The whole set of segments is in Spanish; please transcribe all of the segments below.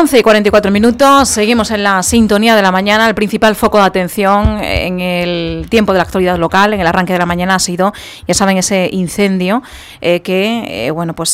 11:44, seguimos en la sintonía de la mañana. El principal foco de atención en el tiempo de la actualidad local, en el arranque de la mañana, ha sido, ya saben, ese incendio que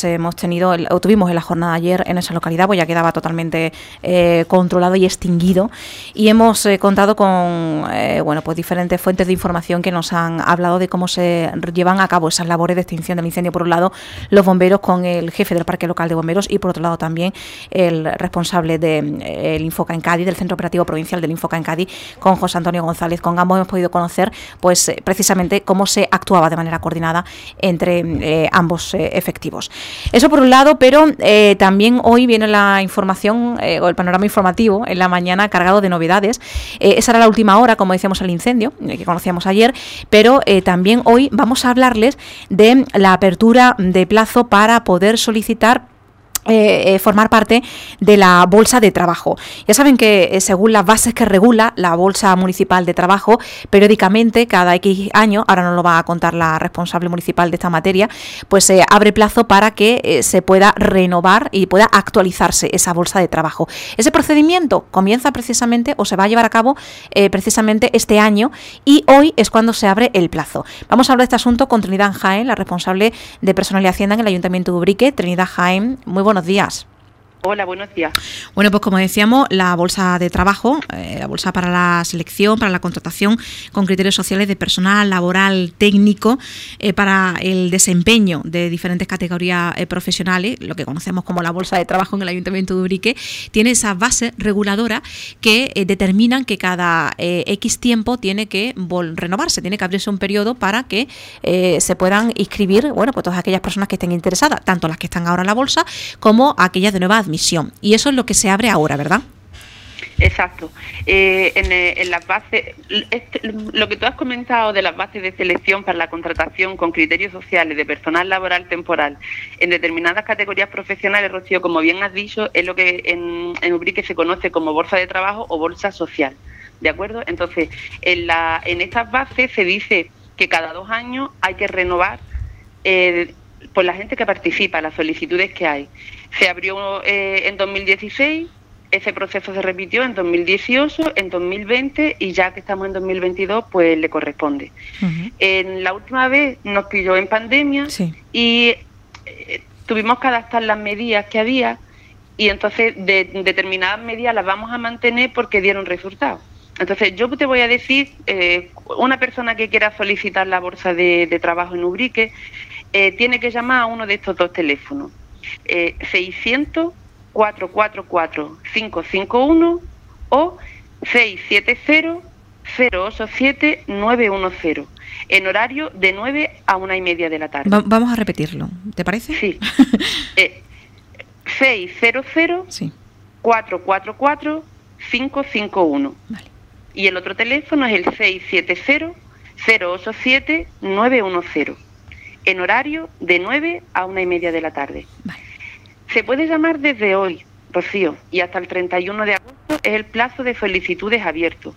tuvimos en la jornada de ayer en esa localidad, pues ya quedaba totalmente controlado y extinguido. Y hemos contado con pues diferentes fuentes de información que nos han hablado de cómo se llevan a cabo esas labores de extinción del incendio. Por un lado, los bomberos con el jefe del Parque Local de Bomberos y por otro lado también el responsable del Infoca en Cádiz, del Centro Operativo Provincial del Infoca en Cádiz, con José Antonio González. Con ambos hemos podido conocer precisamente cómo se actuaba de manera coordinada entre ambos efectivos. Eso por un lado, pero también hoy viene la información o el panorama informativo en la mañana cargado de novedades. Esa era la última hora, como decíamos, el incendio que conocíamos ayer, pero también hoy vamos a hablarles de la apertura de plazo para poder solicitar formar parte de la bolsa de trabajo. Ya saben que según las bases que regula la bolsa municipal de trabajo, periódicamente, cada X años, ahora nos lo va a contar la responsable municipal de esta materia, pues se abre plazo para que se pueda renovar y pueda actualizarse esa bolsa de trabajo. Ese procedimiento comienza precisamente o se va a llevar a cabo precisamente este año, y hoy es cuando se abre el plazo. Vamos a hablar de este asunto con Trinidad Jaén, la responsable de Personal y Hacienda en el Ayuntamiento de Ubrique. Trinidad Jaén, muy buenos días. Hola, buenos días. Bueno, pues como decíamos, la bolsa de trabajo, la bolsa para la selección, para la contratación con criterios sociales de personal laboral técnico, para el desempeño de diferentes categorías profesionales, lo que conocemos como la bolsa de trabajo en el Ayuntamiento de Ubrique, tiene esas bases reguladoras que determinan que cada X tiempo tiene que renovarse, tiene que abrirse un periodo para que se puedan inscribir, pues todas aquellas personas que estén interesadas, tanto las que están ahora en la bolsa como aquellas de nueva admisión. Y eso es lo que se abre ahora, ¿verdad? Exacto. En las bases, lo que tú has comentado de las bases de selección para la contratación con criterios sociales de personal laboral temporal en determinadas categorías profesionales, Rocío, como bien has dicho, es lo que en Ubrique se conoce como bolsa de trabajo o bolsa social, ¿de acuerdo? Entonces, en estas bases se dice que cada 2 años hay que renovar pues la gente que participa, las solicitudes que hay. Se abrió en 2016, ese proceso se repitió en 2018, en 2020 y ya que estamos en 2022, pues le corresponde. Uh-huh. En la última vez nos pilló en pandemia, sí, y tuvimos que adaptar las medidas que había, y entonces determinadas medidas las vamos a mantener porque dieron resultados. Entonces yo te voy a decir, una persona que quiera solicitar la bolsa de trabajo en Ubrique tiene que llamar a uno de estos 2 teléfonos, 600-444-551 o 670-087-910, en horario de 9 a 1:30 de la tarde. Vamos a repetirlo, ¿te parece? Sí. 600-444-551. Vale. Y el otro teléfono es el 670-087-910, en horario de 9 a 1:30 de la tarde. Vale. Se puede llamar desde hoy, Rocío, y hasta el 31 de agosto es el plazo de solicitudes abierto.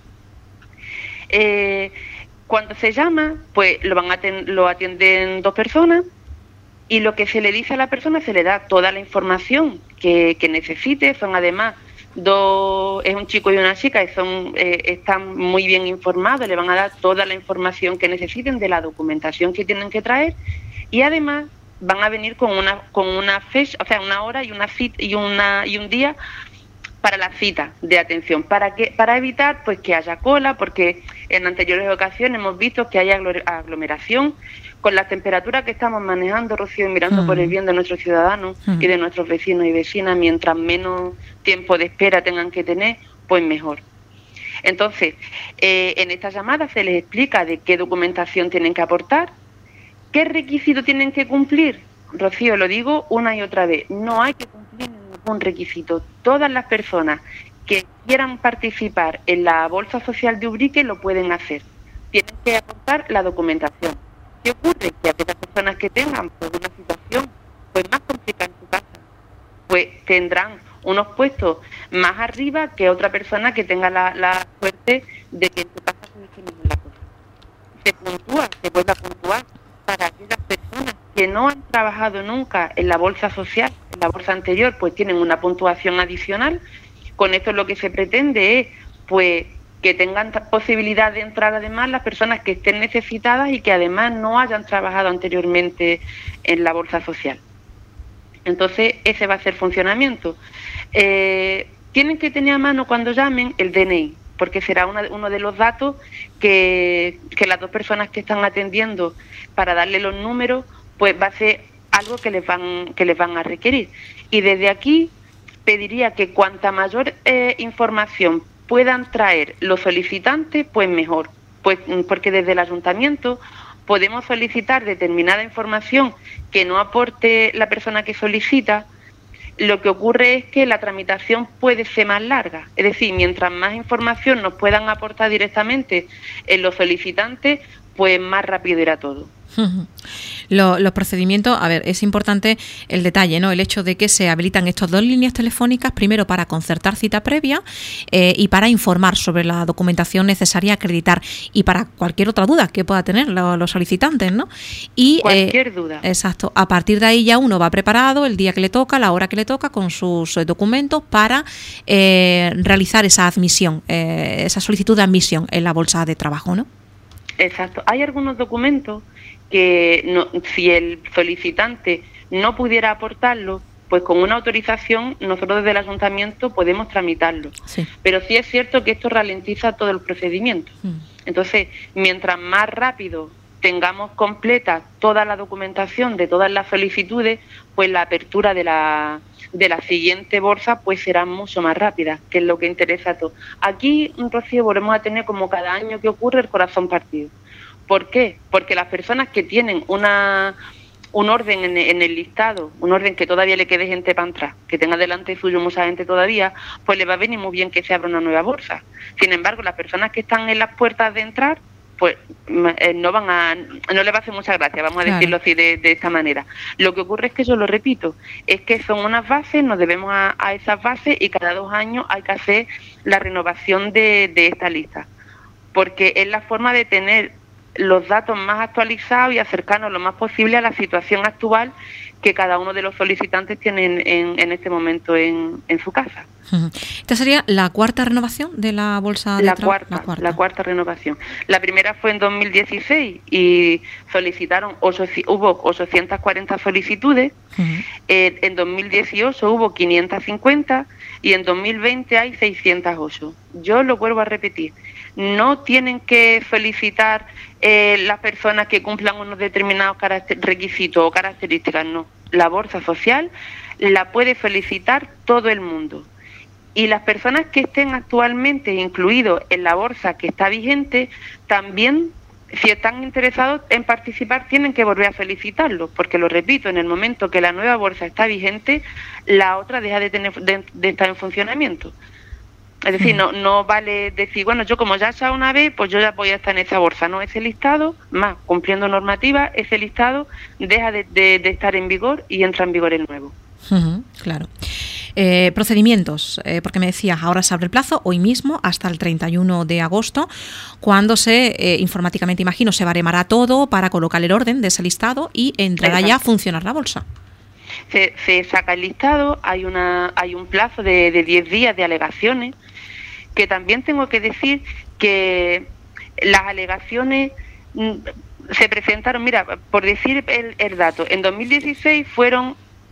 Cuando se llama, pues lo atienden 2 personas, y lo que se le dice a la persona, se le da toda la información que necesite. Son además es un chico y una chica, y están muy bien informados, le van a dar toda la información que necesiten de la documentación que tienen que traer, y además van a venir con una fecha, o sea, una hora y una cita y un día para la cita de atención, para evitar pues que haya cola, porque en anteriores ocasiones hemos visto que hay aglomeración. Con las temperaturas que estamos manejando, Rocío, mirando por el bien de nuestros ciudadanos y de nuestros vecinos y vecinas, mientras menos tiempo de espera tengan que tener, pues mejor. Entonces, en esta llamada se les explica de qué documentación tienen que aportar, qué requisitos tienen que cumplir. Rocío, lo digo una y otra vez, no hay que cumplir ningún requisito. Todas las personas que quieran participar en la Bolsa Social de Ubrique lo pueden hacer. Tienen que aportar la documentación. ¿Qué ocurre? Que aquellas personas que tengan pues, una situación pues más complicada en su casa, pues tendrán unos puestos más arriba que otra persona que tenga la suerte de que en su casa se discrimine la cosa. Se vuelve a puntuar para aquellas personas que no han trabajado nunca en la bolsa social, en la bolsa anterior, pues tienen una puntuación adicional, Con esto lo que se pretende es pues que tengan posibilidad de entrar además las personas que estén necesitadas y que además no hayan trabajado anteriormente en la bolsa social. Entonces ese va a ser funcionamiento. Tienen que tener a mano cuando llamen el DNI, porque será uno de los datos que las dos personas que están atendiendo para darle los números, pues va a ser algo que les van a requerir. Y desde aquí pediría que cuanta mayor información puedan traer los solicitantes, pues mejor, pues porque desde el ayuntamiento podemos solicitar determinada información que no aporte la persona que solicita. Lo que ocurre es que la tramitación puede ser más larga, es decir, mientras más información nos puedan aportar directamente en los solicitantes, pues más rápido irá todo. Los procedimientos, a ver, es importante el detalle, ¿no? El hecho de que se habilitan estas 2 líneas telefónicas, primero para concertar cita previa y para informar sobre la documentación necesaria a acreditar y para cualquier otra duda que pueda tener los solicitantes, ¿no? Y cualquier duda. Exacto. A partir de ahí ya uno va preparado el día que le toca, la hora que le toca, con sus documentos para realizar esa admisión, esa solicitud de admisión en la bolsa de trabajo, ¿no? Exacto. Hay algunos documentos que si el solicitante no pudiera aportarlo, pues con una autorización nosotros desde el ayuntamiento podemos tramitarlo. Sí. Pero sí es cierto que esto ralentiza todo el procedimiento. Entonces, mientras más rápido tengamos completa toda la documentación de todas las solicitudes, pues la apertura de la siguiente bolsa pues será mucho más rápida, que es lo que interesa a todos. Aquí, Rocío, volvemos a tener, como cada año que ocurre, el corazón partido. ¿Por qué? Porque las personas que tienen un orden en el listado, un orden que todavía le quede gente para entrar, que tenga delante suyo mucha gente todavía, pues le va a venir muy bien que se abra una nueva bolsa. Sin embargo, las personas que están en las puertas de entrar, pues no les va a hacer mucha gracia, vamos a decirlo así de esta manera. Lo que ocurre es que, yo lo repito, es que son unas bases, nos debemos a esas bases y cada 2 años hay que hacer la renovación de esta lista, porque es la forma de tener los datos más actualizados y acercarnos lo más posible a la situación actual que cada uno de los solicitantes tienen en este momento en su casa. ¿Esta sería la 4ª renovación de la bolsa de trabajo? La cuarta renovación. La primera fue en 2016 y hubo 840 solicitudes. En 2018 hubo 550 y en 2020 hay 608. Yo lo vuelvo a repetir. No tienen que solicitar las personas que cumplan unos determinados requisitos o características, no. La bolsa social la puede solicitar todo el mundo. Y las personas que estén actualmente incluidos en la bolsa que está vigente, también, si están interesados en participar, tienen que volver a solicitarlo, porque, lo repito, en el momento que la nueva bolsa está vigente, la otra deja de estar en funcionamiento. Es decir, no vale decir, bueno, yo como ya he estado una vez, pues yo ya voy a estar en esa bolsa. No, ese listado, más cumpliendo normativa, ese listado deja de estar en vigor y entra en vigor el nuevo. Claro. Procedimientos, porque me decías, ahora se abre el plazo hoy mismo hasta el 31 de agosto, cuando informáticamente, imagino, se baremará todo para colocar el orden de ese listado y entrará ya a funcionar la bolsa. Se saca el listado, hay un plazo de 10 días de alegaciones, que también tengo que decir que las alegaciones se presentaron, mira, por decir el dato, en 2016 fueron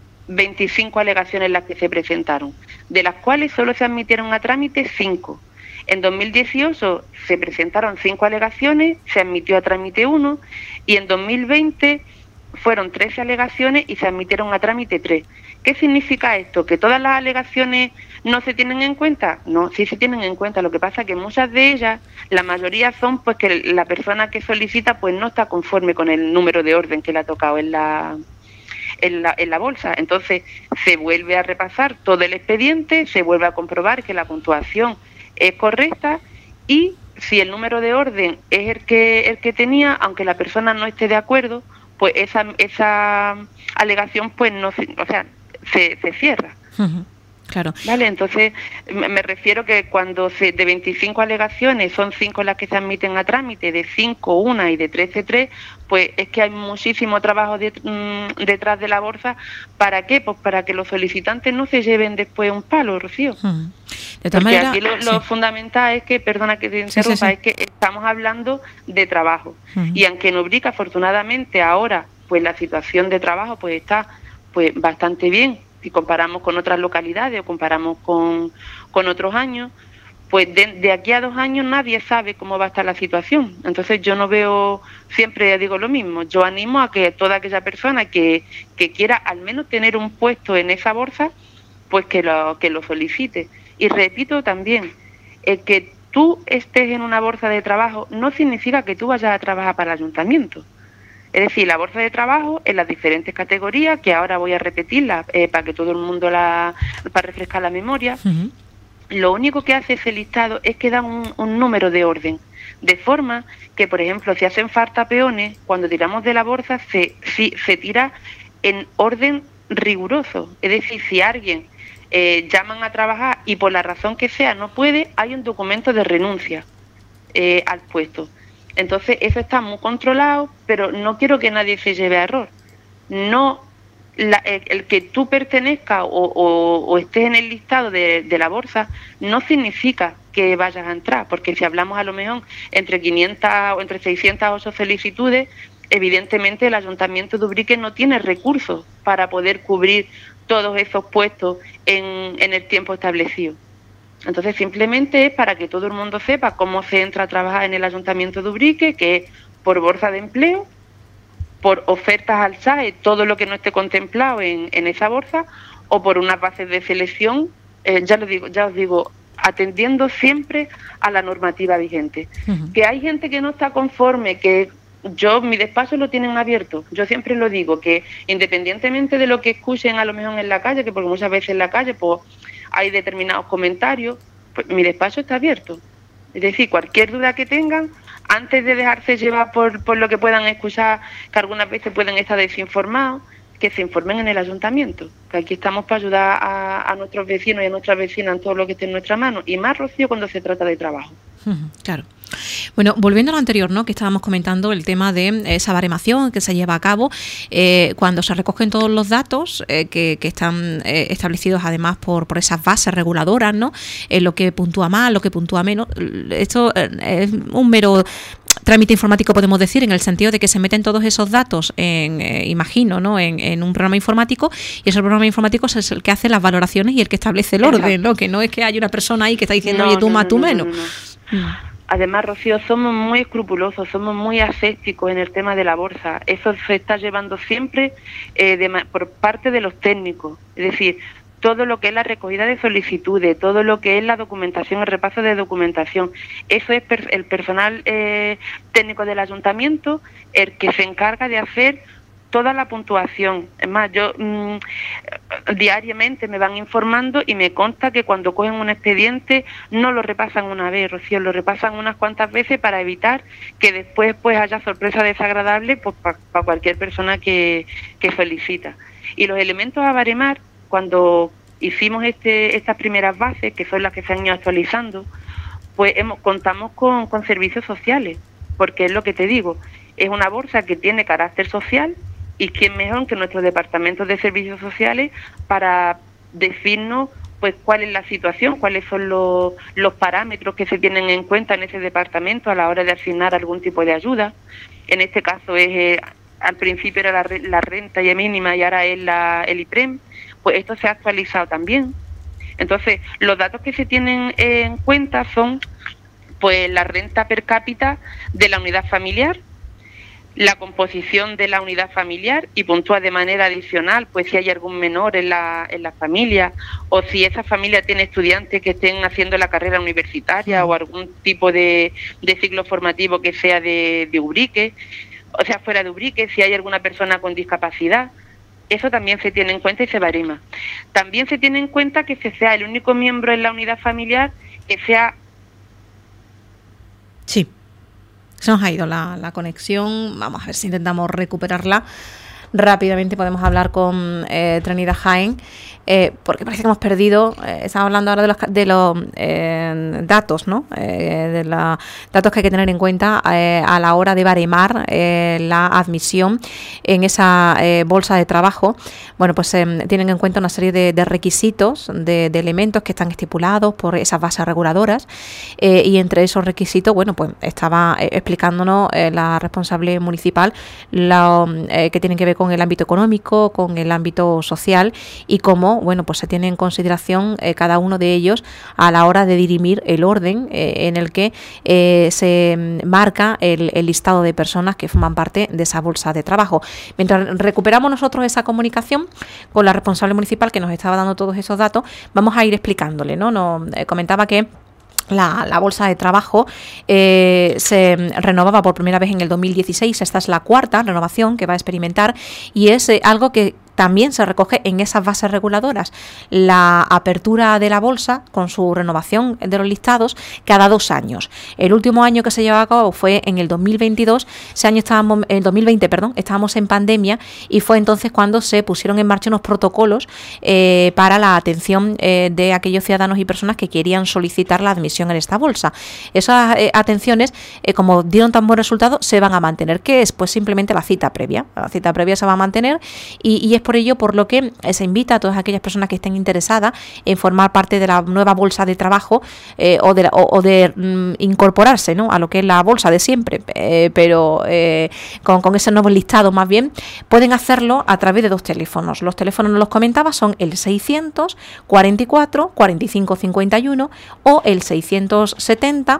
25 alegaciones las que se presentaron, de las cuales solo se admitieron a trámite 5. En 2018 se presentaron 5 alegaciones, se admitió a trámite 1, y en 2020 fueron 13 alegaciones y se admitieron a trámite 3. ¿Qué significa esto? ¿Que todas las alegaciones no se tienen en cuenta? No, sí se tienen en cuenta. Lo que pasa es que muchas de ellas, la mayoría son pues que la persona que solicita pues no está conforme con el número de orden que le ha tocado en la bolsa. Entonces se vuelve a repasar todo el expediente, se vuelve a comprobar que la puntuación es correcta, y si el número de orden es el que tenía, aunque la persona no esté de acuerdo, pues esa alegación pues no se cierra. Claro. Vale, entonces me refiero que cuando de 25 alegaciones son 5 las que se admiten a trámite, de 5 una y de 13 3, pues es que hay muchísimo trabajo detrás de la bolsa. ¿Para qué? Pues para que los solicitantes no se lleven después un palo, Rocío. De todas Porque maneras, aquí lo fundamental es que, perdona que te interrumpa, es que estamos hablando de trabajo. Y aunque en Ubrique, afortunadamente, ahora pues la situación de trabajo pues está pues bastante bien, si comparamos con otras localidades o comparamos con otros años, pues de aquí a 2 años nadie sabe cómo va a estar la situación. Entonces yo no veo, siempre digo lo mismo, yo animo a que toda aquella persona que quiera al menos tener un puesto en esa bolsa, pues que lo solicite. Y repito también, que tú estés en una bolsa de trabajo no significa que tú vayas a trabajar para el ayuntamiento. Es decir, la bolsa de trabajo en las diferentes categorías, que ahora voy a repetirlas para que todo el mundo para refrescar la memoria, lo único que hace ese listado es que da un número de orden, de forma que, por ejemplo, si hacen falta peones, cuando tiramos de la bolsa se tira en orden riguroso. Es decir, si alguien llaman a trabajar y por la razón que sea no puede, hay un documento de renuncia al puesto. Entonces eso está muy controlado, pero no quiero que nadie se lleve a error. No, el que tú pertenezcas o estés en el listado de la bolsa no significa que vayas a entrar, porque si hablamos a lo mejor entre 500 o entre 608 solicitudes, evidentemente el Ayuntamiento de Ubrique no tiene recursos para poder cubrir todos esos puestos en el tiempo establecido. Entonces simplemente es para que todo el mundo sepa cómo se entra a trabajar en el Ayuntamiento de Ubrique, que es por bolsa de empleo, por ofertas al SAE, todo lo que no esté contemplado en esa bolsa, o por unas bases de selección, ya os digo, atendiendo siempre a la normativa vigente. Que hay gente que no está conforme, que mi despacho lo tienen abierto. Yo siempre lo digo, que independientemente de lo que escuchen a lo mejor en la calle, que porque muchas veces en la calle pues hay determinados comentarios, pues mi despacho está abierto. Es decir, cualquier duda que tengan, antes de dejarse llevar por lo que puedan escuchar, que algunas veces pueden estar desinformados, que se informen en el ayuntamiento, que aquí estamos para ayudar a nuestros vecinos y a nuestras vecinas en todo lo que esté en nuestra mano, y más, Rocío, cuando se trata de trabajo. Claro. Bueno, volviendo a lo anterior, ¿no?, que estábamos comentando el tema de esa baremación que se lleva a cabo cuando se recogen todos los datos que están establecidos además por esas bases reguladoras, ¿no?, lo que puntúa más, lo que puntúa menos. Esto es un mero trámite informático, podemos decir, en el sentido de que se meten todos esos datos imagino, ¿no?, en un programa informático, y ese programa informático es el que hace las valoraciones y el que establece el orden, ¿no?, que no es que hay una persona ahí que está diciendo, oye, tú más, tú menos. Además, Rocío, somos muy escrupulosos, somos muy asépticos en el tema de la bolsa. Eso se está llevando siempre por parte de los técnicos. Es decir, todo lo que es la recogida de solicitudes, todo lo que es la documentación, el repaso de documentación, eso es el personal técnico del ayuntamiento el que se encarga de hacer toda la puntuación. Es más, yo diariamente me van informando y me consta que cuando cogen un expediente no lo repasan una vez, Rocío, lo repasan unas cuantas veces para evitar que después pues haya sorpresa desagradable pues, para cualquier persona que solicita. Y los elementos a baremar, cuando hicimos estas primeras bases, que son las que se han ido actualizando, pues contamos con servicios sociales, porque es lo que te digo, es una bolsa que tiene carácter social. Y quién mejor que nuestros departamentos de servicios sociales para decirnos pues cuál es la situación, cuáles son los parámetros que se tienen en cuenta en ese departamento a la hora de asignar algún tipo de ayuda. En este caso es al principio era la renta ya mínima y ahora es el IPREM. Pues esto se ha actualizado también. Entonces, los datos que se tienen en cuenta son pues la renta per cápita de la unidad familiar, la composición de la unidad familiar, y puntúa de manera adicional pues si hay algún menor en la familia, o si esa familia tiene estudiantes que estén haciendo la carrera universitaria o algún tipo de ciclo formativo que sea de Ubrique, o sea, fuera de Ubrique, si hay alguna persona con discapacidad. Eso también se tiene en cuenta y se barema. También se tiene en cuenta que sea el único miembro en la unidad familiar que sea... Sí. Se nos ha ido la conexión. Vamos a ver si intentamos recuperarla. rápidamente podemos hablar con Trinidad Jaén, porque parece que hemos perdido, estamos hablando ahora de los datos, ¿no? De los datos que hay que tener en cuenta a la hora de baremar la admisión en esa bolsa de trabajo. Bueno, pues tienen en cuenta una serie de requisitos, de elementos que están estipulados por esas bases reguladoras, y entre esos requisitos, bueno, pues estaba explicándonos la responsable municipal que tienen que ver con el ámbito económico, con el ámbito social y cómo, bueno, pues se tiene en consideración cada uno de ellos a la hora de dirimir el orden en el que se marca el listado de personas que forman parte de esa bolsa de trabajo. Mientras recuperamos nosotros esa comunicación con la responsable municipal que nos estaba dando todos esos datos, vamos a ir explicándole, ¿no? Nos comentaba que la bolsa de trabajo se renovaba por primera vez en el 2016, esta es la cuarta renovación que va a experimentar y es algo que también se recoge en esas bases reguladoras, la apertura de la bolsa con su renovación de los listados cada 2 años. El último año que se llevaba a cabo fue en el 2022, ese año en 2020, estábamos en pandemia y fue entonces cuando se pusieron en marcha unos protocolos para la atención de aquellos ciudadanos y personas que querían solicitar la admisión en esta bolsa. Esas atenciones, como dieron tan buen resultado, se van a mantener. ¿Qué es? Pues simplemente la cita previa. La cita previa se va a mantener y es por ello por lo que se invita a todas aquellas personas que estén interesadas en formar parte de la nueva bolsa de trabajo o de incorporarse, ¿no?, a lo que es la bolsa de siempre, pero con ese nuevo listado más bien, pueden hacerlo a través de 2 teléfonos. Los teléfonos, nos los comentaba, son el 644 45 51 o el 670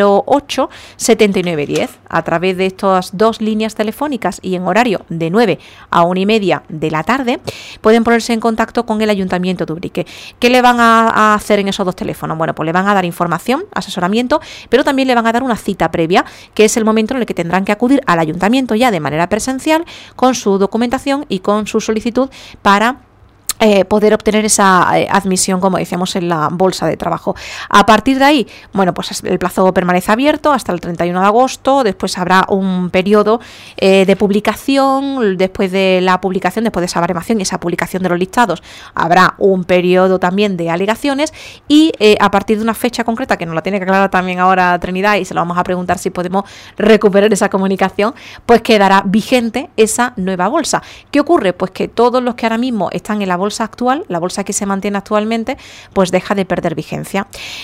08 79 10. A través de estas 2 líneas telefónicas y en horario de 9 a 1:30 de la tarde, pueden ponerse en contacto con el Ayuntamiento de Ubrique. ¿Qué le van a hacer en esos 2 teléfonos? Bueno, pues le van a dar información, asesoramiento, pero también le van a dar una cita previa, que es el momento en el que tendrán que acudir al Ayuntamiento ya de manera presencial con su documentación y con su solicitud para poder obtener esa admisión, como decíamos, en la bolsa de trabajo. A partir de ahí, bueno, pues el plazo permanece abierto hasta el 31 de agosto, después habrá un periodo de publicación, después de la publicación, después de esa baremación y esa publicación de los listados, habrá un periodo también de alegaciones y a partir de una fecha concreta, que nos la tiene que aclarar también ahora Trinidad y se lo vamos a preguntar si podemos recuperar esa comunicación, pues quedará vigente esa nueva bolsa. ¿Qué ocurre? Pues que todos los que ahora mismo están en la bolsa actual, la bolsa que se mantiene actualmente, pues deja de perder vigencia.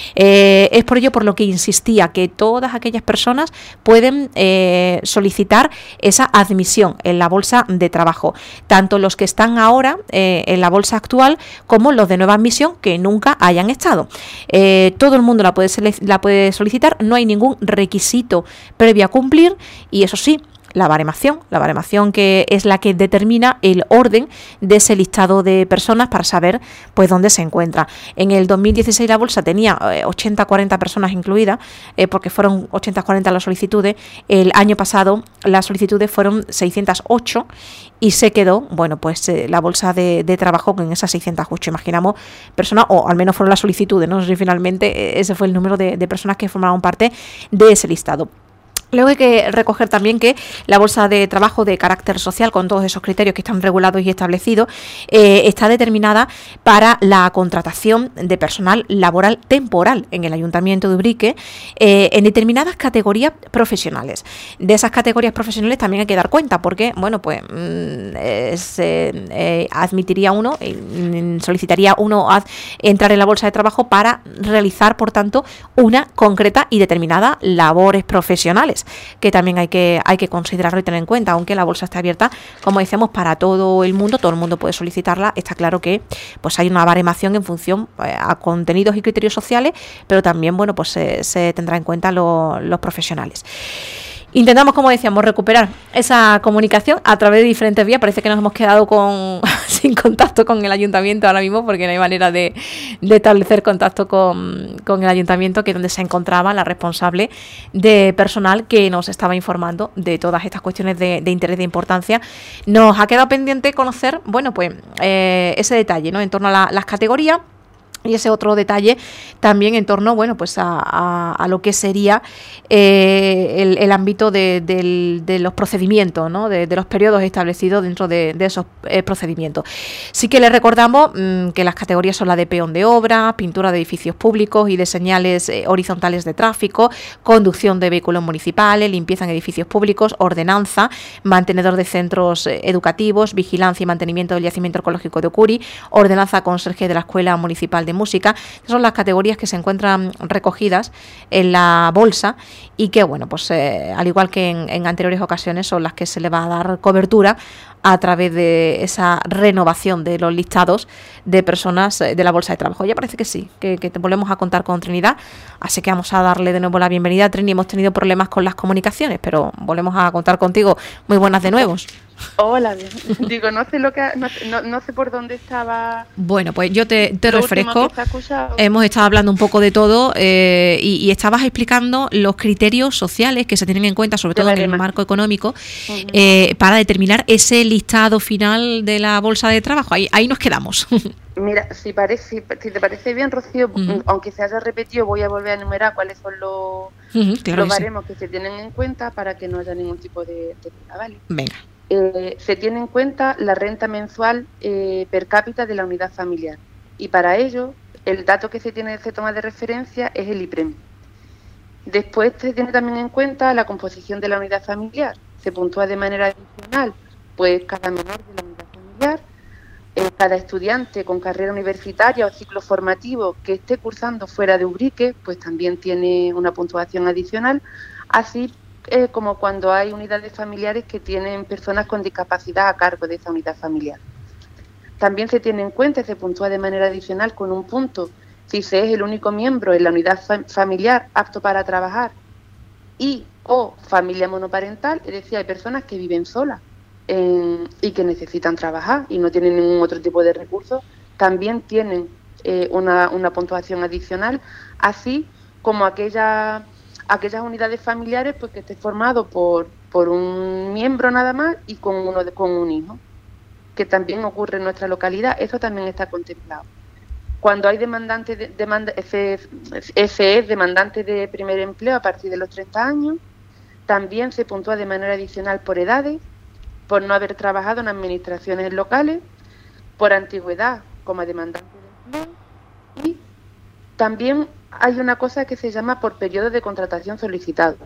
Es por ello por lo que insistía que todas aquellas personas pueden solicitar esa admisión en la bolsa de trabajo, tanto los que están ahora en la bolsa actual como los de nueva admisión que nunca hayan estado. Todo el mundo la puede solicitar, no hay ningún requisito previo a cumplir y eso sí, la baremación que es la que determina el orden de ese listado de personas para saber pues dónde se encuentra. En el 2016 la bolsa tenía 80-40 personas incluidas, porque fueron 80-40 las solicitudes. El año pasado las solicitudes fueron 608 y se quedó, bueno, pues la bolsa de trabajo con esas 608. Imaginamos personas, o al menos fueron las solicitudes, no sé si finalmente ese fue el número de personas que formaron parte de ese listado. Luego hay que recoger también que la bolsa de trabajo de carácter social, con todos esos criterios que están regulados y establecidos, está determinada para la contratación de personal laboral temporal en el Ayuntamiento de Ubrique en determinadas categorías profesionales. De esas categorías profesionales también hay que dar cuenta porque, bueno, pues admitiría uno, solicitaría uno entrar en la bolsa de trabajo para realizar, por tanto, una concreta y determinada labores profesionales, que también hay que considerarlo y tener en cuenta. Aunque la bolsa está abierta, como decíamos, para todo el mundo puede solicitarla. Está claro que pues hay una baremación en función a contenidos y criterios sociales, pero también, bueno, pues se tendrá en cuenta los profesionales. Intentamos, como decíamos, recuperar esa comunicación a través de diferentes vías. Parece que nos hemos quedado sin contacto con el ayuntamiento ahora mismo, porque no hay manera de establecer contacto con el ayuntamiento, que es donde se encontraba la responsable de personal que nos estaba informando de todas estas cuestiones de interés, de importancia. Nos ha quedado pendiente conocer, bueno, pues ese detalle, ¿no?, en torno a las categorías. Y ese otro detalle también en torno, bueno, pues a lo que sería el ámbito de los procedimientos, ¿no? De los periodos establecidos dentro de esos procedimientos. Sí que le recordamos que las categorías son la de peón de obra, pintura de edificios públicos y de señales horizontales de tráfico, conducción de vehículos municipales, limpieza en edificios públicos, ordenanza, mantenedor de centros educativos, vigilancia y mantenimiento del yacimiento arqueológico de Ocuri, ordenanza conserje de la Escuela Municipal de Música. Esas son las categorías que se encuentran recogidas en la bolsa y que, bueno, pues al igual que en anteriores ocasiones, son las que se le va a dar cobertura a través de esa renovación de los listados de personas de la bolsa de trabajo. Ya parece que sí, que te volvemos a contar con Trinidad, así que vamos a darle de nuevo la bienvenida a Trini. Hemos tenido problemas con las comunicaciones, pero volvemos a contar contigo. Muy buenas de nuevo. Hola, digo, no sé por dónde estaba. Bueno, pues yo te refresco. Hemos estado hablando un poco de todo y estabas explicando los criterios sociales que se tienen en cuenta, sobre todo en el marco económico, para determinar ese listado final de la bolsa de trabajo. Ahí nos quedamos. Mira, si te parece bien, Rocío, aunque se haya repetido, voy a volver a enumerar cuáles son los baremos que se tienen en cuenta para que no haya ningún tipo de duda, ¿vale? Venga. Se tiene en cuenta la renta mensual per cápita de la unidad familiar, y para ello el dato que se toma de referencia es el IPREM. Después se tiene también en cuenta la composición de la unidad familiar. Se puntúa de manera adicional pues cada menor de la unidad familiar, cada estudiante con carrera universitaria o ciclo formativo que esté cursando fuera de Ubrique, pues también tiene una puntuación adicional, así como cuando hay unidades familiares que tienen personas con discapacidad a cargo de esa unidad familiar. También se tiene en cuenta y se puntúa de manera adicional con un punto si se es el único miembro en la unidad familiar apto para trabajar y o familia monoparental, es decir, hay personas que viven solas y que necesitan trabajar y no tienen ningún otro tipo de recursos, también tienen una puntuación adicional, así como aquellas unidades familiares pues que esté formado por un miembro nada más y con un hijo, que también ocurre en nuestra localidad. Eso también está contemplado. Cuando hay demandantes demandantes de primer empleo a partir de los 30 años, también se puntúa de manera adicional por edades, por no haber trabajado en administraciones locales, por antigüedad como demandante de empleo, y también hay una cosa que se llama por periodo de contratación solicitado.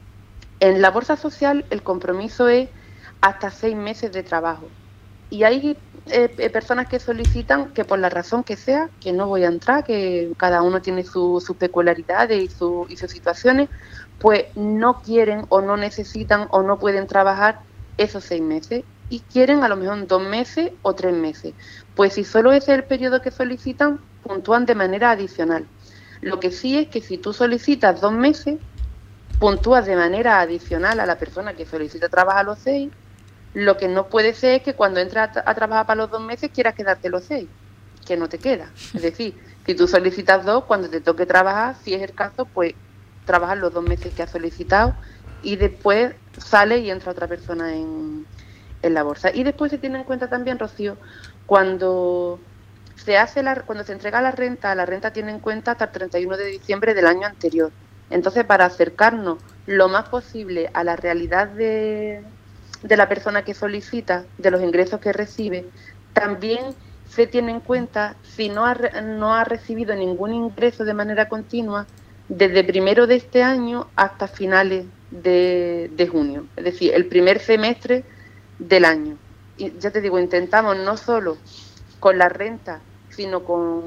En la bolsa social el compromiso es hasta 6 meses de trabajo, y hay personas que solicitan que por la razón que sea, que no voy a entrar, que cada uno tiene sus peculiaridades y sus situaciones, pues no quieren o no necesitan o no pueden trabajar esos 6 meses y quieren a lo mejor 2 meses o 3 meses. Pues si solo ese es el periodo que solicitan, puntúan de manera adicional. Lo que sí es que si tú solicitas 2 meses, puntúas de manera adicional a la persona que solicita trabajar los 6. Lo que no puede ser es que cuando entres a trabajar para los 2 meses quieras quedarte los 6, que no te queda. Es decir, si tú solicitas 2, cuando te toque trabajar, si es el caso, pues trabajas los 2 meses que has solicitado y después sale y entra otra persona en la bolsa. Y después se tiene en cuenta también, Rocío, cuando se entrega la renta tiene en cuenta hasta el 31 de diciembre del año anterior. Entonces, para acercarnos lo más posible a la realidad de la persona que solicita, de los ingresos que recibe, también se tiene en cuenta si no ha recibido ningún ingreso de manera continua desde primero de este año hasta finales de junio, es decir, el primer semestre del año. Y ya te digo, intentamos no solo con la renta, sino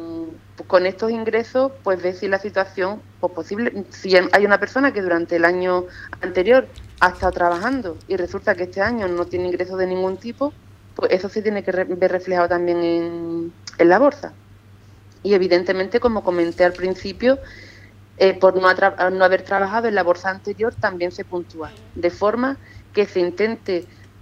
con estos ingresos, pues ver si la situación, pues posible, si hay una persona que durante el año anterior ha estado trabajando y resulta que este año no tiene ingresos de ningún tipo, pues eso se tiene que ver reflejado también en la bolsa. Y evidentemente, como comenté al principio, por no haber trabajado en la bolsa anterior también se puntúa, de forma que se intente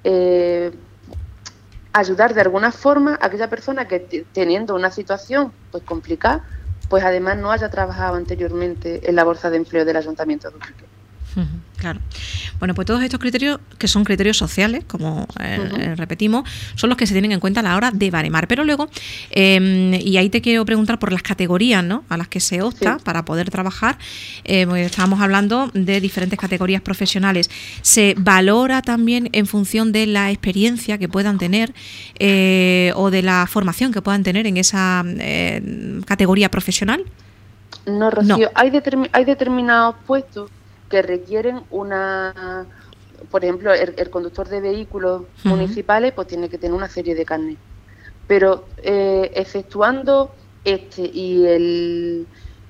ayudar de alguna forma a aquella persona que teniendo una situación pues complicada, pues además no haya trabajado anteriormente en la bolsa de empleo del Ayuntamiento de Ubrique. Claro. Bueno, pues todos estos criterios, que son criterios sociales, como repetimos, son los que se tienen en cuenta a la hora de baremar. Pero luego, y ahí te quiero preguntar por las categorías, ¿no?, a las que se opta para poder trabajar. Pues estábamos hablando de diferentes categorías profesionales. ¿Se valora también en función de la experiencia que puedan tener o de la formación que puedan tener en esa categoría profesional? No, Rocío, no. Hay determinados puestos que requieren por ejemplo, el conductor de vehículos municipales pues tiene que tener una serie de carnet, pero exceptuando y el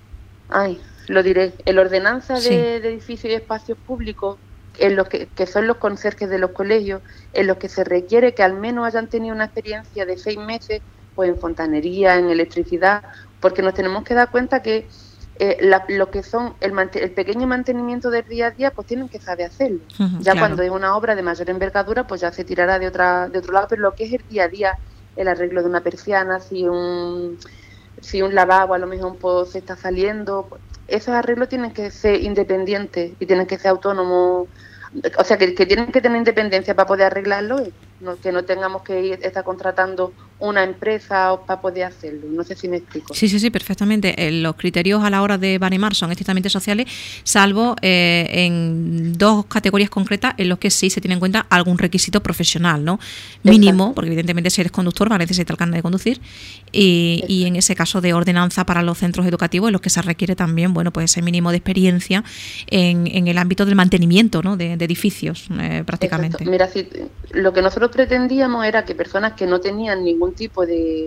ordenanza de edificios y espacios públicos, en los que son los conserjes de los colegios, en los que se requiere que al menos hayan tenido una experiencia de 6 meses pues en fontanería, en electricidad, porque nos tenemos que dar cuenta que lo que son el pequeño mantenimiento del día a día, pues tienen que saber hacerlo. Cuando es una obra de mayor envergadura, pues ya se tirará de otro lado, pero lo que es el día a día, el arreglo de una persiana, si un lavabo a lo mejor pues, se está saliendo, pues, esos arreglos tienen que ser independientes y tienen que ser autónomos, o sea, que tienen que tener independencia para poder arreglarlo, que no tengamos que estar contratando una empresa para poder hacerlo. No sé si me explico. Sí, perfectamente. Los criterios a la hora de baremar son estrictamente sociales, salvo en 2 categorías concretas en los que sí se tiene en cuenta algún requisito profesional, ¿no? Mínimo, exacto, porque evidentemente si eres conductor va a necesitar el carnet de conducir, y en ese caso de ordenanza para los centros educativos en los que se requiere también, bueno, pues ese mínimo de experiencia en el ámbito del mantenimiento, ¿no?, de edificios, prácticamente. Exacto. Mira, lo que nosotros pretendíamos era que personas que no tenían ningún tipo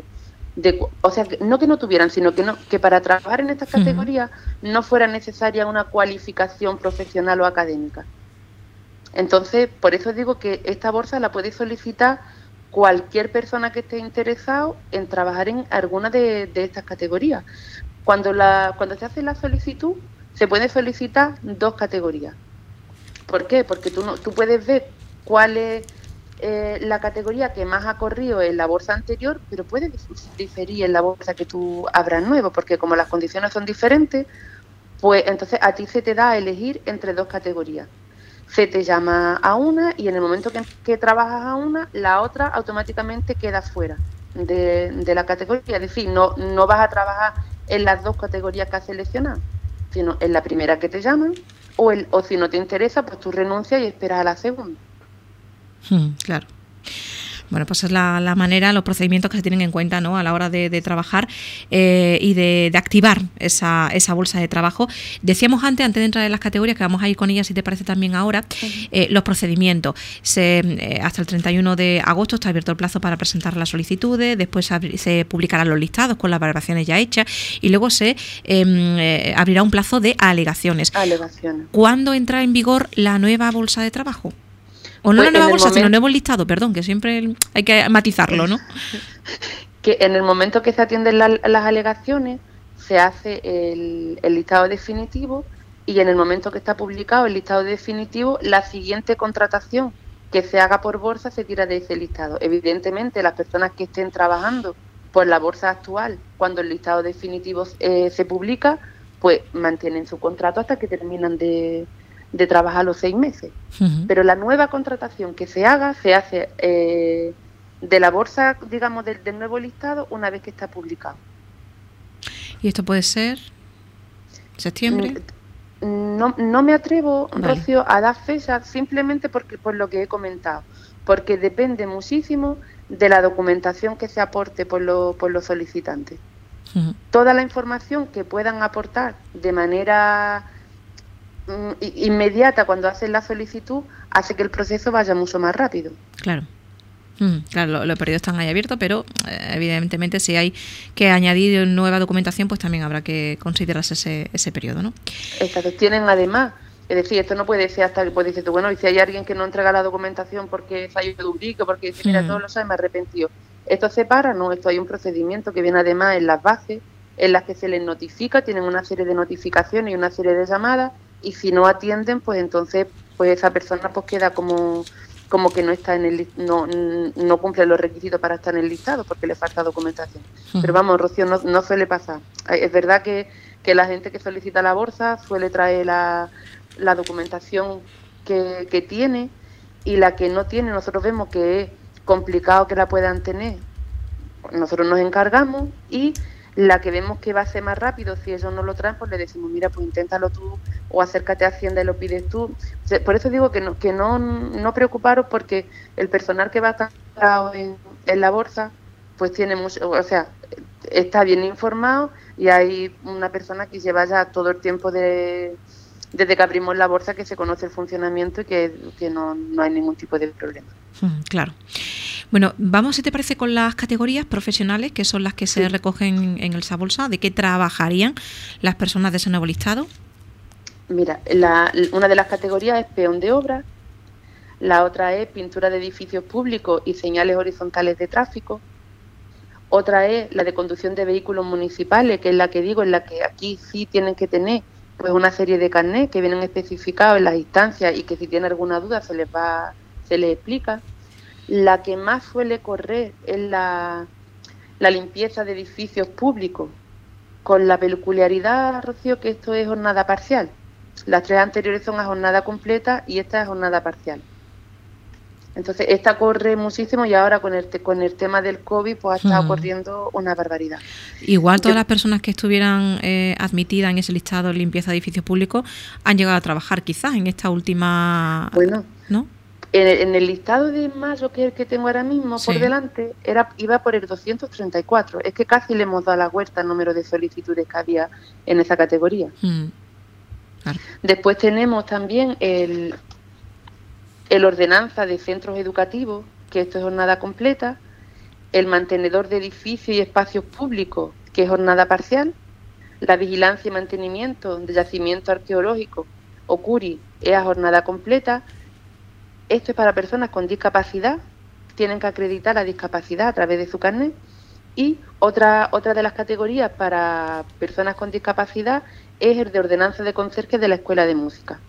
o sea, no que no tuvieran, sino que para trabajar en estas categorías no fuera necesaria una cualificación profesional o académica. Entonces, por eso digo que esta bolsa la puede solicitar cualquier persona que esté interesado en trabajar en alguna de estas categorías. Cuando se hace la solicitud, se puede solicitar 2 categorías. ¿Por qué? Porque tú puedes ver cuál es la categoría que más ha corrido en la bolsa anterior, pero puede diferir en la bolsa que tú abras nuevo, porque como las condiciones son diferentes, pues entonces a ti se te da a elegir entre 2 categorías. Se te llama a una y en el momento que trabajas a una, la otra automáticamente queda fuera de la categoría. Es decir, no vas a trabajar en las 2 categorías que has seleccionado, sino en la primera que te llaman, o si no te interesa, pues tú renuncias y esperas a la segunda. Claro. Bueno, pues es la manera, los procedimientos que se tienen en cuenta, ¿no?, a la hora de trabajar y de activar esa bolsa de trabajo. Decíamos antes de entrar en las categorías, que vamos a ir con ellas si te parece también ahora, los procedimientos. Hasta el 31 de agosto está abierto el plazo para presentar las solicitudes, después se publicarán los listados con las valoraciones ya hechas y luego se abrirá un plazo de alegaciones. ¿Cuándo entra en vigor la nueva bolsa de trabajo? O no, pues la nueva bolsa, sino el nuevo listado, perdón, que siempre hay que matizarlo, ¿no? Que en el momento que se atienden las alegaciones, se hace el listado definitivo, y en el momento que está publicado el listado definitivo, la siguiente contratación que se haga por bolsa se tira de ese listado. Evidentemente, las personas que estén trabajando por la bolsa actual, cuando el listado definitivo se publica, pues mantienen su contrato hasta que terminan de trabajar los 6 meses. Pero la nueva contratación que se hace de la bolsa, digamos, del nuevo listado, una vez que está publicado. ¿Y esto puede ser septiembre? No me atrevo, vale, Rocío, a dar fecha, simplemente por lo que he comentado, porque depende muchísimo de la documentación que se aporte por los solicitantes. Toda la información que puedan aportar de manera inmediata cuando hacen la solicitud hace que el proceso vaya mucho más rápido. Claro. Claro, los periodos están ahí abiertos, pero evidentemente si hay que añadir nueva documentación, pues también habrá que considerarse ese periodo, ¿no? Exacto. Tienen además, es decir, esto no puede ser hasta que pues dices tú, bueno, y si hay alguien que no entrega la documentación porque falló el duplique, porque dice, mira, todos lo saben, me he arrepentido. Esto se para, no, esto hay un procedimiento que viene además en las bases, en las que se les notifica, tienen una serie de notificaciones y una serie de llamadas, y si no atienden, pues entonces pues esa persona pues queda como que no está no cumple los requisitos para estar en el listado porque le falta documentación. Pero vamos, Rocío, no suele pasar. Es verdad que la gente que solicita la bolsa suele traer la documentación que tiene, y la que no tiene, nosotros vemos que es complicado que la puedan tener, nosotros nos encargamos, y la que vemos que va a ser más rápido, si ellos no lo traen, pues le decimos, mira, pues inténtalo tú, o acércate a Hacienda y lo pides tú. Por eso digo que no preocuparos, porque el personal que va a estar en la bolsa, pues tiene mucho, o sea, está bien informado, y hay una persona que lleva ya todo el tiempo desde que abrimos la bolsa, que se conoce el funcionamiento y que no hay ningún tipo de problema. Claro. Bueno, vamos, si te parece, con las categorías profesionales, que son las que se recogen en el Sabolsa. ¿De qué trabajarían las personas de ese nuevo listado? Mira, una de las categorías es peón de obra, la otra es pintura de edificios públicos y señales horizontales de tráfico, otra es la de conducción de vehículos municipales, que es la que digo, en la que aquí sí tienen que tener pues una serie de carnets que vienen especificados en las instancias, y que si tiene alguna duda se les explica. La que más suele correr es la limpieza de edificios públicos, con la peculiaridad, Rocío, que esto es jornada parcial. Las tres anteriores son a jornada completa y esta es jornada parcial. Entonces, esta corre muchísimo, y ahora con el tema del COVID, pues ha estado corriendo una barbaridad. Igual todas las personas que estuvieran admitidas en ese listado de limpieza de edificios públicos han llegado a trabajar quizás en esta última... Bueno, ¿no? En el listado de mayo, que es el que tengo ahora mismo por delante, iba por el 234. Es que casi le hemos dado la vuelta al número de solicitudes que había en esa categoría. Claro. Después tenemos también el ordenanza de centros educativos, que esto es jornada completa, el mantenedor de edificios y espacios públicos, que es jornada parcial, la vigilancia y mantenimiento de yacimiento arqueológico, o CURI, es a jornada completa. Esto es para personas con discapacidad, tienen que acreditar la discapacidad a través de su carnet. Y otra de las categorías para personas con discapacidad es el de ordenanza de conserje de la Escuela de Música.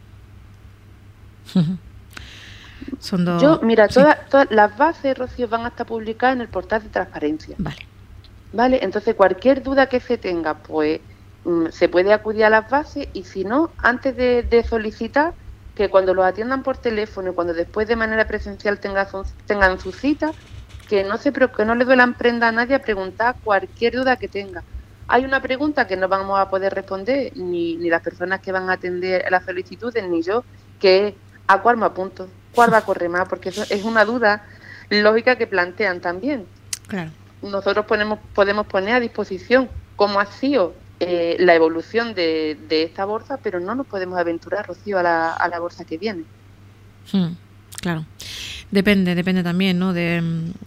Son dos... Todas las bases, Rocío, van a estar publicadas en el portal de transparencia. Vale, entonces cualquier duda que se tenga, pues se puede acudir a las bases, y si no, antes de solicitar, que cuando los atiendan por teléfono y cuando después de manera presencial tengan su cita, que no le duelan prenda a nadie a preguntar cualquier duda que tenga. Hay una pregunta que no vamos a poder responder ni las personas que van a atender las solicitudes, ni yo, que es ¿a cuál me apunto? ¿Cuál va a correr más? Porque eso es una duda lógica que plantean también. Claro. Nosotros podemos poner a disposición cómo ha sido la evolución de esta bolsa, pero no nos podemos aventurar, Rocío, a la bolsa que viene. Claro. Depende también, ¿no? de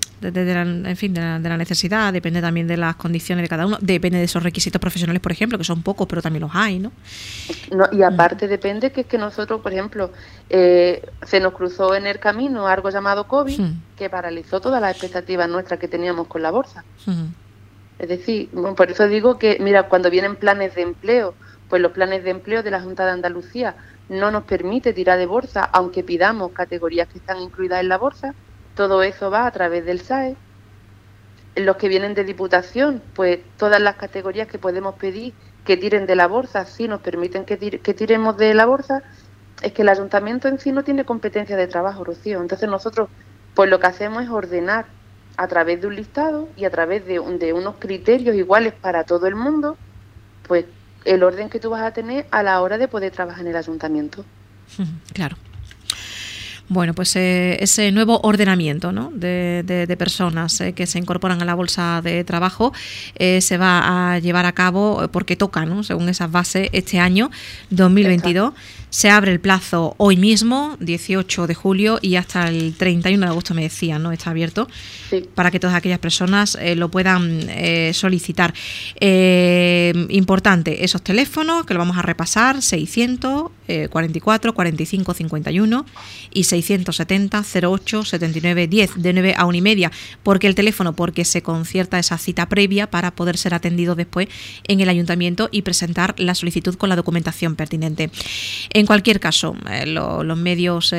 la necesidad, depende también de las condiciones de cada uno, depende de esos requisitos profesionales, por ejemplo, que son pocos, pero también los hay, ¿no? Y aparte depende que es que nosotros, por ejemplo, se nos cruzó en el camino algo llamado COVID, que paralizó todas las expectativas nuestras que teníamos con la bolsa. Es decir, por eso digo que, mira, cuando vienen planes de empleo, pues los planes de empleo de la Junta de Andalucía no nos permite tirar de bolsa, aunque pidamos categorías que están incluidas en la bolsa. Todo eso va a través del SAE. Los que vienen de Diputación, pues todas las categorías que podemos pedir que tiren de la bolsa, sí nos permiten que tiremos de la bolsa. Es que el ayuntamiento en sí no tiene competencia de trabajo, Rocío. Entonces nosotros, pues lo que hacemos es ordenar a través de un listado y a través de unos criterios iguales para todo el mundo, pues el orden que tú vas a tener a la hora de poder trabajar en el ayuntamiento. Claro. Bueno, pues ese nuevo ordenamiento, ¿no? de personas que se incorporan a la bolsa de trabajo se va a llevar a cabo porque toca, ¿no? Según esas bases, este año 2022. Exacto. Se abre el plazo hoy mismo, 18 de julio, y hasta el 31 de agosto, me decían, ¿no? Está abierto, sí, para que todas aquellas personas lo puedan solicitar. Importante, esos teléfonos, que lo vamos a repasar, 600 44 45 51 y 600 670 08 79 10 de 9 a 1:30. ¿Por qué el teléfono? Porque se concierta esa cita previa para poder ser atendido después en el ayuntamiento y presentar la solicitud con la documentación pertinente. En cualquier caso, los medios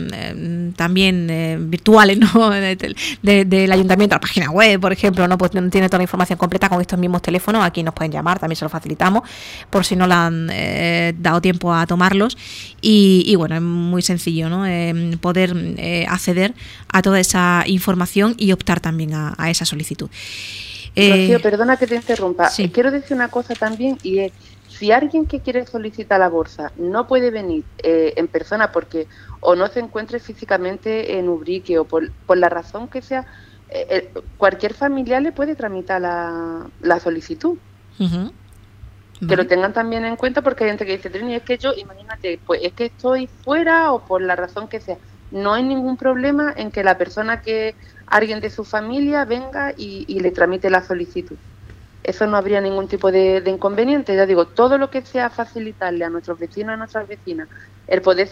también virtuales, ¿no? del ayuntamiento, la página web, por ejemplo, no, pues no tiene toda la información completa con estos mismos teléfonos. Aquí nos pueden llamar, también se lo facilitamos por si no le han dado tiempo a tomarlos. Y bueno, es muy sencillo, ¿no? Poder acceder a toda esa información y optar también a esa solicitud. Rocío, perdona que te interrumpa. Sí. Quiero decir una cosa también, y es, si alguien que quiere solicitar la bolsa no puede venir en persona porque o no se encuentre físicamente en Ubrique o por la razón que sea, cualquier familiar le puede tramitar la solicitud. Uh-huh. Que lo tengan también en cuenta, porque hay gente que dice, Trini, es que yo, imagínate, pues es que estoy fuera o por la razón que sea. No hay ningún problema en que la persona alguien de su familia venga y le tramite la solicitud. Eso no habría ningún tipo de inconveniente. Ya digo, todo lo que sea facilitarle a nuestros vecinos y a nuestras vecinas el poder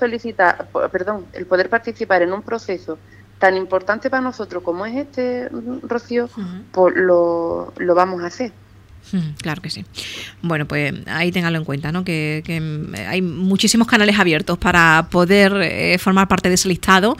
el poder participar en un proceso tan importante para nosotros como es este, Rocío, pues lo vamos a hacer. Claro que sí. Bueno, pues ahí ténganlo en cuenta, ¿no? Que hay muchísimos canales abiertos para poder formar parte de ese listado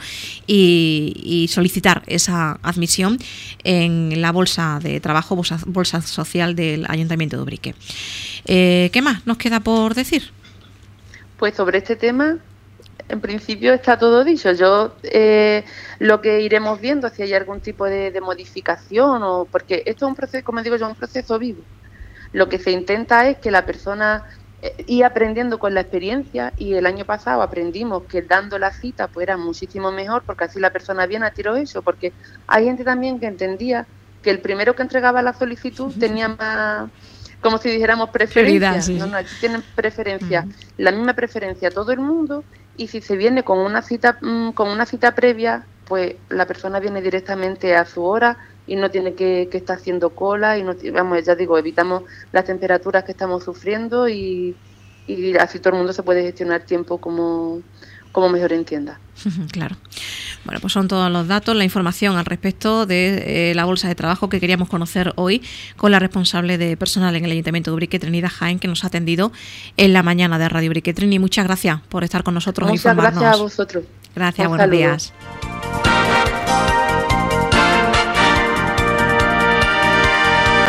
y solicitar esa admisión en la bolsa de trabajo, bolsa social del Ayuntamiento de Ubrique. ¿Qué más nos queda por decir? Pues sobre este tema, en principio está todo dicho. Yo lo que iremos viendo, si hay algún tipo de modificación, o porque esto es un proceso, como digo yo, un proceso vivo. Lo que se intenta es que la persona ir aprendiendo con la experiencia, y el año pasado aprendimos que dando la cita pues era muchísimo mejor, porque así la persona viene a tiro hecho, porque hay gente también que entendía que el primero que entregaba la solicitud tenía más, como si dijéramos, preferencia. Sí. No, aquí tienen preferencia, la misma preferencia todo el mundo, y si se viene con una cita previa, pues la persona viene directamente a su hora y no tiene que estar haciendo cola, y no, vamos, ya digo, evitamos las temperaturas que estamos sufriendo y así todo el mundo se puede gestionar tiempo como mejor entienda. Claro. Bueno, pues son todos los datos, la información al respecto de la bolsa de trabajo que queríamos conocer hoy con la responsable de personal en el Ayuntamiento de Ubrique, Trinidad Jaén, que nos ha atendido en la mañana de Radio Ubrique. Trini, muchas gracias por estar con nosotros e informarnos. Muchas gracias a vosotros. Gracias, buenos días.